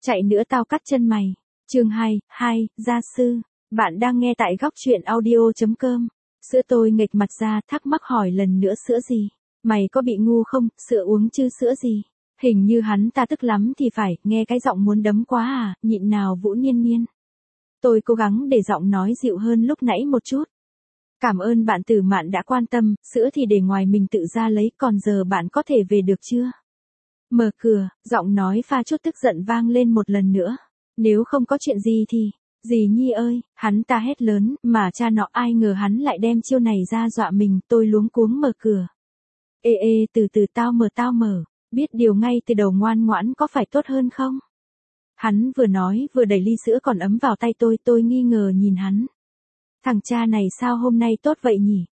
Chạy nữa tao cắt chân mày. Chương 2, gia sư. Bạn đang nghe tại góc truyện audio.com. Sữa tôi nghệch mặt ra thắc mắc hỏi lần nữa sữa gì? Mày có bị ngu không, sữa uống chứ sữa gì? Hình như hắn ta tức lắm thì phải, nghe cái giọng muốn đấm quá à, nhịn nào Vũ Niên Niên. Tôi cố gắng để giọng nói dịu hơn lúc nãy một chút. Cảm ơn bạn Tử Mạn đã quan tâm, sữa thì để ngoài mình tự ra lấy, còn giờ bạn có thể về được chưa? Mở cửa, giọng nói pha chút tức giận vang lên một lần nữa. Nếu không có chuyện gì thì, dì Nhi ơi, hắn ta hét lớn, mà cha nọ ai ngờ hắn lại đem chiêu này ra dọa mình, tôi luống cuống mở cửa. Ê, từ từ tao mở, biết điều ngay từ đầu ngoan ngoãn có phải tốt hơn không? Hắn vừa nói vừa đẩy ly sữa còn ấm vào tay tôi nghi ngờ nhìn hắn. Thằng cha này sao hôm nay tốt vậy nhỉ?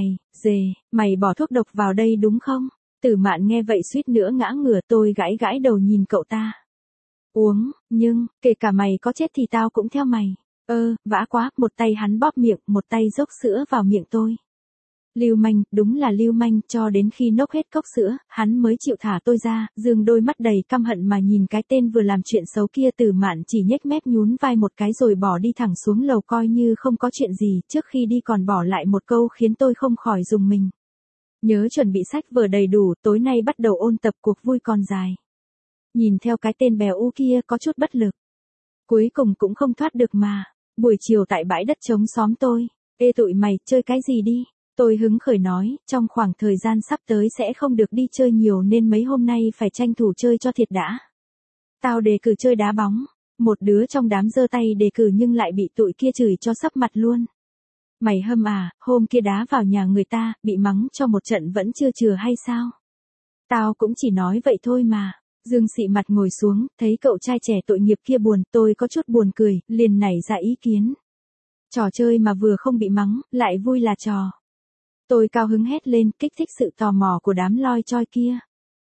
Mày bỏ thuốc độc vào đây đúng không? Tử Mạn nghe vậy suýt nữa ngã ngửa, tôi gãi đầu nhìn cậu ta. Uống, nhưng, kể cả mày có chết thì tao cũng theo mày. Vã quá, một tay hắn bóp miệng, một tay dốc sữa vào miệng tôi. Lưu manh, đúng là lưu manh, cho đến khi nốc hết cốc sữa, hắn mới chịu thả tôi ra, dương đôi mắt đầy căm hận mà nhìn cái tên vừa làm chuyện xấu kia. Tử Mạn chỉ nhếch mép nhún vai một cái rồi bỏ đi thẳng xuống lầu coi như không có chuyện gì, trước khi đi còn bỏ lại một câu khiến tôi không khỏi rùng mình. Nhớ chuẩn bị sách vở đầy đủ, tối nay bắt đầu ôn tập, cuộc vui còn dài. Nhìn theo cái tên bèo u kia có chút bất lực. Cuối cùng cũng không thoát được mà. Buổi chiều tại bãi đất trống xóm tôi. Ê tụi mày, chơi cái gì đi? Tôi hứng khởi nói, trong khoảng thời gian sắp tới sẽ không được đi chơi nhiều nên mấy hôm nay phải tranh thủ chơi cho thiệt đã. Tao đề cử chơi đá bóng. Một đứa trong đám giơ tay đề cử nhưng lại bị tụi kia chửi cho sấp mặt luôn. Mày hâm à, hôm kia đá vào nhà người ta, bị mắng cho một trận vẫn chưa chừa hay sao? Tao cũng chỉ nói vậy thôi mà. Dương xị mặt ngồi xuống, thấy cậu trai trẻ tội nghiệp kia buồn, tôi có chút buồn cười, liền nảy ra ý kiến. Trò chơi mà vừa không bị mắng, lại vui là trò. Tôi cao hứng hét lên, kích thích sự tò mò của đám loi choi kia.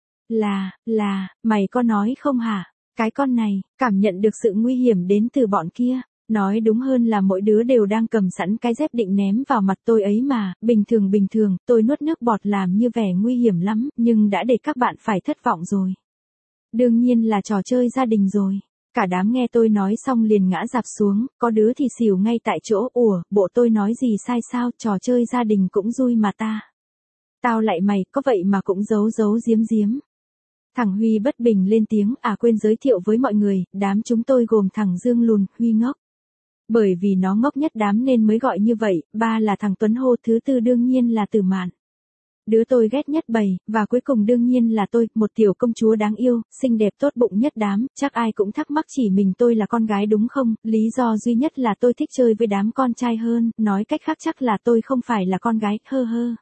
Mày có nói không hả? Cái con này, cảm nhận được sự nguy hiểm đến từ bọn kia. Nói đúng hơn là mỗi đứa đều đang cầm sẵn cái dép định ném vào mặt tôi ấy mà, bình thường, tôi nuốt nước bọt làm như vẻ nguy hiểm lắm, nhưng đã để các bạn phải thất vọng rồi. Đương nhiên là trò chơi gia đình rồi. Cả đám nghe tôi nói xong liền ngã rạp xuống, có đứa thì xỉu ngay tại chỗ. Ủa, bộ tôi nói gì sai sao, trò chơi gia đình cũng vui mà ta. Tao lại mày, có vậy mà cũng giấu giếm. Thằng Huy bất bình lên tiếng, quên giới thiệu với mọi người, đám chúng tôi gồm thằng Dương lùn, Huy ngốc. Bởi vì nó ngốc nhất đám nên mới gọi như vậy, ba là thằng Tuấn hô, thứ tư đương nhiên là Tử Mạn. Đứa tôi ghét nhất bầy, và cuối cùng đương nhiên là tôi, một tiểu công chúa đáng yêu, xinh đẹp tốt bụng nhất đám, chắc ai cũng thắc mắc chỉ mình tôi là con gái đúng không, lý do duy nhất là tôi thích chơi với đám con trai hơn, nói cách khác chắc là tôi không phải là con gái, hơ.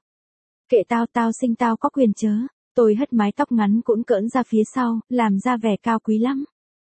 Kệ tao sinh tao có quyền chớ, tôi hất mái tóc ngắn cũn cỡn ra phía sau, làm ra vẻ cao quý lắm.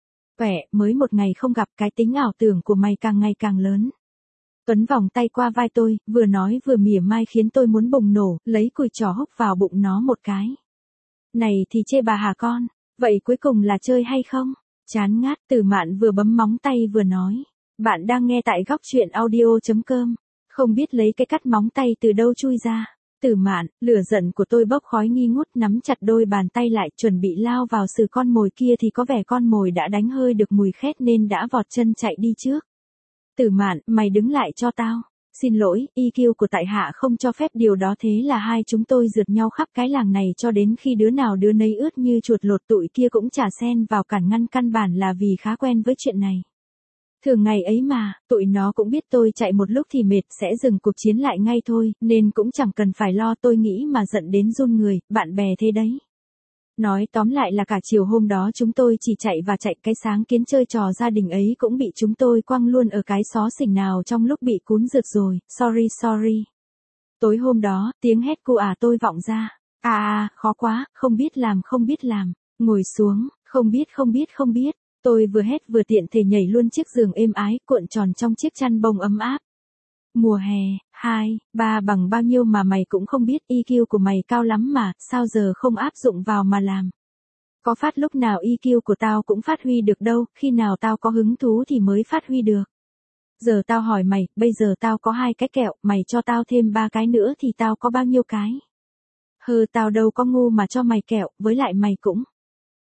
Mới một ngày không gặp, cái tính ảo tưởng của mày càng ngày càng lớn. Tuấn vòng tay qua vai tôi, vừa nói vừa mỉa mai khiến tôi muốn bùng nổ, lấy cùi trò húc vào bụng nó một cái. Này thì chê bà hả con, vậy cuối cùng là chơi hay không? Chán ngát, Tử Mạn vừa bấm móng tay vừa nói. Bạn đang nghe tại góc truyện audio.com. Không biết lấy cái cắt móng tay từ đâu chui ra. Tử Mạn, lửa giận của tôi bốc khói nghi ngút, nắm chặt đôi bàn tay lại, chuẩn bị lao vào xử con mồi kia thì có vẻ con mồi đã đánh hơi được mùi khét nên đã vọt chân chạy đi trước. Tử Mạn, mày đứng lại cho tao. Xin lỗi, EQ của tại hạ không cho phép điều đó, thế là hai chúng tôi rượt nhau khắp cái làng này cho đến khi đứa nào đứa nấy ướt như chuột lột, tụi kia cũng chả xen vào cản ngăn, căn bản là vì khá quen với chuyện này. Thường ngày ấy mà, tụi nó cũng biết tôi chạy một lúc thì mệt sẽ dừng cuộc chiến lại ngay thôi, nên cũng chẳng cần phải lo, tôi nghĩ mà giận đến run người, bạn bè thế đấy. Nói tóm lại là cả chiều hôm đó chúng tôi chỉ chạy và chạy, cái sáng kiến chơi trò gia đình ấy cũng bị chúng tôi quăng luôn ở cái xó xỉnh nào trong lúc bị cún rượt rồi, sorry. Tối hôm đó, tiếng hét cu tôi vọng ra, khó quá, không biết làm, ngồi xuống, không biết, tôi vừa hét vừa tiện thể nhảy luôn chiếc giường êm ái, cuộn tròn trong chiếc chăn bông ấm áp. Mùa hè, 2, 3 bằng bao nhiêu mà mày cũng không biết, EQ của mày cao lắm mà, sao giờ không áp dụng vào mà làm. Có phát lúc nào EQ của tao cũng phát huy được đâu, khi nào tao có hứng thú thì mới phát huy được. Giờ tao hỏi mày, bây giờ tao có 2 cái kẹo, mày cho tao thêm 3 cái nữa thì tao có bao nhiêu cái? Tao đâu có ngu mà cho mày kẹo, với lại mày cũng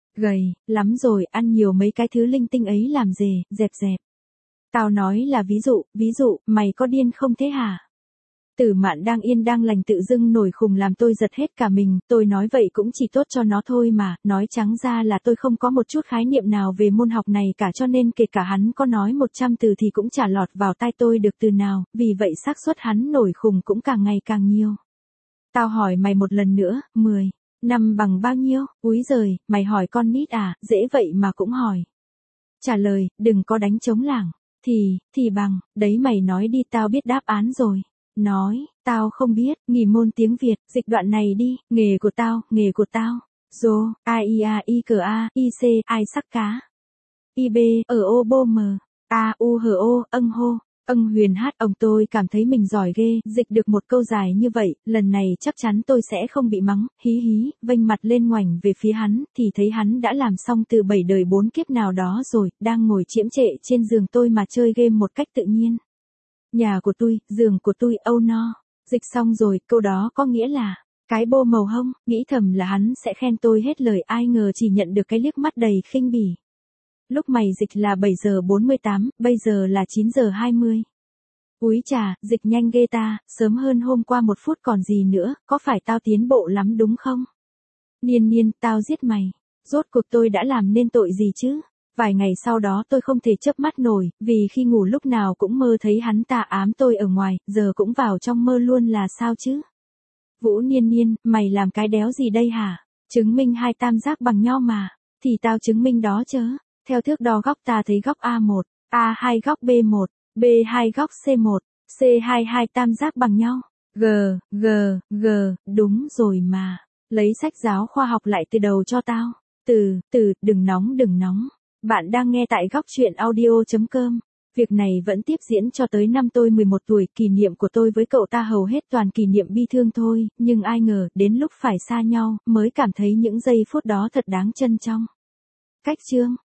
Gầy, lắm rồi, ăn nhiều mấy cái thứ linh tinh ấy làm gì, dẹp dẹp. Tao nói là ví dụ, mày có điên không thế hả? Tử Mạn đang yên đang lành tự dưng nổi khùng làm tôi giật hết cả mình, tôi nói vậy cũng chỉ tốt cho nó thôi mà, nói trắng ra là tôi không có một chút khái niệm nào về môn học này cả cho nên kể cả hắn có nói 100 từ thì cũng chả lọt vào tai tôi được từ nào, vì vậy xác suất hắn nổi khùng cũng càng ngày càng nhiều. Tao hỏi mày một lần nữa, 10 năm bằng bao nhiêu? Úi giời, mày hỏi con nít à, dễ vậy mà cũng hỏi. Trả lời, đừng có đánh trống lảng. Thì bằng, đấy mày nói đi tao biết đáp án rồi. Nói, tao không biết, nghỉ môn tiếng Việt, dịch đoạn này đi, nghề của tao. Dô, I C, ai sắc cá. I B, ở ô bô mờ. A U H O, âng hô. Âng Huyền hát, ông tôi cảm thấy mình giỏi ghê, dịch được một câu dài như vậy, lần này chắc chắn tôi sẽ không bị mắng, hí, vênh mặt lên ngoảnh về phía hắn, thì thấy hắn đã làm xong từ 7 đời 4 kiếp nào đó rồi, đang ngồi chiếm trệ trên giường tôi mà chơi game một cách tự nhiên. Nhà của tôi, giường của tôi, âu no. Dịch xong rồi, câu đó có nghĩa là, cái bô màu hông, nghĩ thầm là hắn sẽ khen tôi hết lời, ai ngờ chỉ nhận được cái liếc mắt đầy khinh bỉ. Lúc mày dịch là 7 giờ 48, bây giờ là 9 giờ 20. Úi chà, dịch nhanh ghê ta, sớm hơn hôm qua 1 phút còn gì nữa, có phải tao tiến bộ lắm đúng không? Niên, tao giết mày. Rốt cuộc tôi đã làm nên tội gì chứ? Vài ngày sau đó tôi không thể chớp mắt nổi, vì khi ngủ lúc nào cũng mơ thấy hắn ta ám tôi ở ngoài, giờ cũng vào trong mơ luôn là sao chứ? Vũ Niên, mày làm cái đéo gì đây hả? Chứng minh hai tam giác bằng nhau mà. Thì tao chứng minh đó chớ. Theo thước đo góc ta thấy góc A1, A2 góc B1, B2 góc C1, C2 hai tam giác bằng nhau. G, đúng rồi mà. Lấy sách giáo khoa học lại từ đầu cho tao. Đừng nóng. Bạn đang nghe tại góc truyện audio.com. Việc này vẫn tiếp diễn cho tới năm tôi 11 tuổi, kỷ niệm của tôi với cậu ta hầu hết toàn kỷ niệm bi thương thôi, nhưng ai ngờ, đến lúc phải xa nhau, mới cảm thấy những giây phút đó thật đáng trân trọng. Cách chương